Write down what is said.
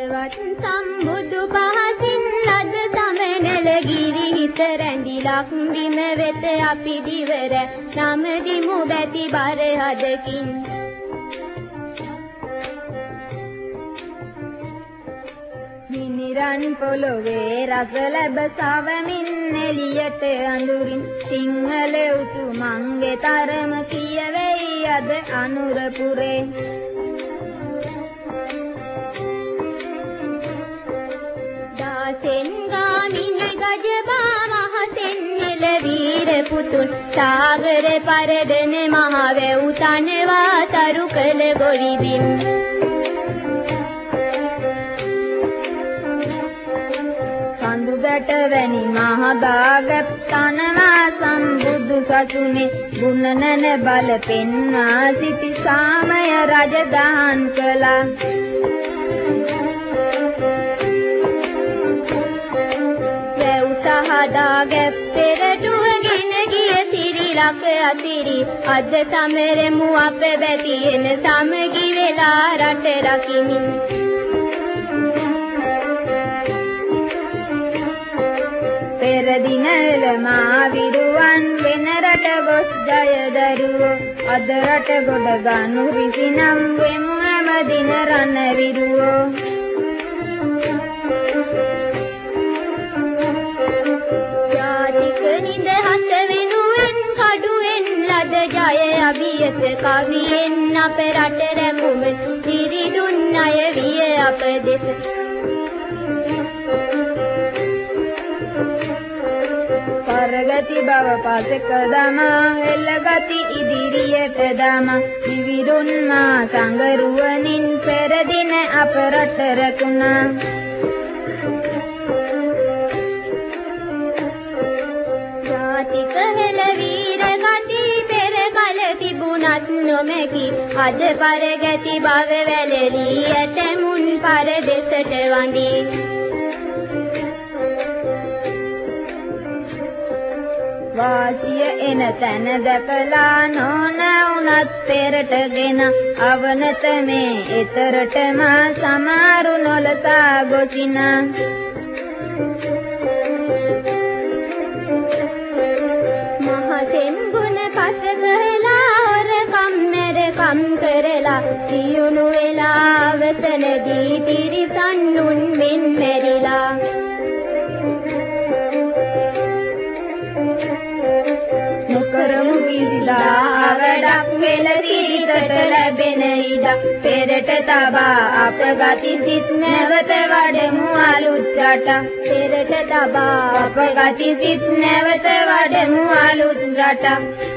බලවත් සම්බුදු පහසින් ලද සමනල ගිරි හිත රැඳිලක් බිම වෙත අපි දිවර නම දිමු බැති බර හදකින් මිනිරන් පොළොවේ රස ලැබ සවමින් එළියට අඳුරින් සිංහල උතුමන්ගේ තරම කියවෙයි අද අනුරපුරේ දාසෙන් ගාමිණි ගජබා මහසෙන් නිල වීර පුතුන් සාගර පරදන මහවැව් තනවා තරු කළ ගොවිබිම් සඳුගට වැනි මහදාගත් තනවා සම්බුදු සසුනේ ගුණනන බල පෙන්වා සිටි සාමය රජදහන් කළා වැව් සහදාගත් පෙරටුවගෙන ගිය සිරිලක අසිරි අද සමරමු අප බැතියෙන සමගි වෙලා රට රකිමින් පෙරදිනවල මා විරුවන් වෙන රට ගොස් ජය දරුවෝ අද රට ගොඩ ගනු රිසිනම් වෙමු හැම දින රණ විරුවෝ ජාතික නිදහස වෙනුවෙන් කඩුවෙන් ලද ජය අභියස කවියෙන් අප රට රැකුම සිරිදුන් අය විය අප දෙස පරගති බව පසක දමා එල්ලගති ඉදිරියට දමා විවිධුන් මා සංගරුවනින් පෙරදින අප රට රැකුණා ජාතික හෙළ වීර ගති පෙර කල තිබුණත් නොමැකි අද පරගති බව වැළලී ඇතමුන් පරදෙසට වඳී වාසිය එන තැන දැකලා නොන උනත් පෙරටගෙන අවනත මේ එතරටම සමාරු නොලතා ගොසිනා මහසෙන් ගුණ පස කරලා හොරකම් මෙරකම් කරලා සියුණු වෙලා අවසනදී තිරිසන්නුන් මෙන් මෙරිලා කරමු කිසිලා වැඩක් වෙල තිරිතට ලැබෙන ඉඩ පෙරට තබා අප ගති සිත් නැවත වඩමු අලුත් රට පෙරට තබා අප ගති සිත් නැවත වඩමු අලුත් රට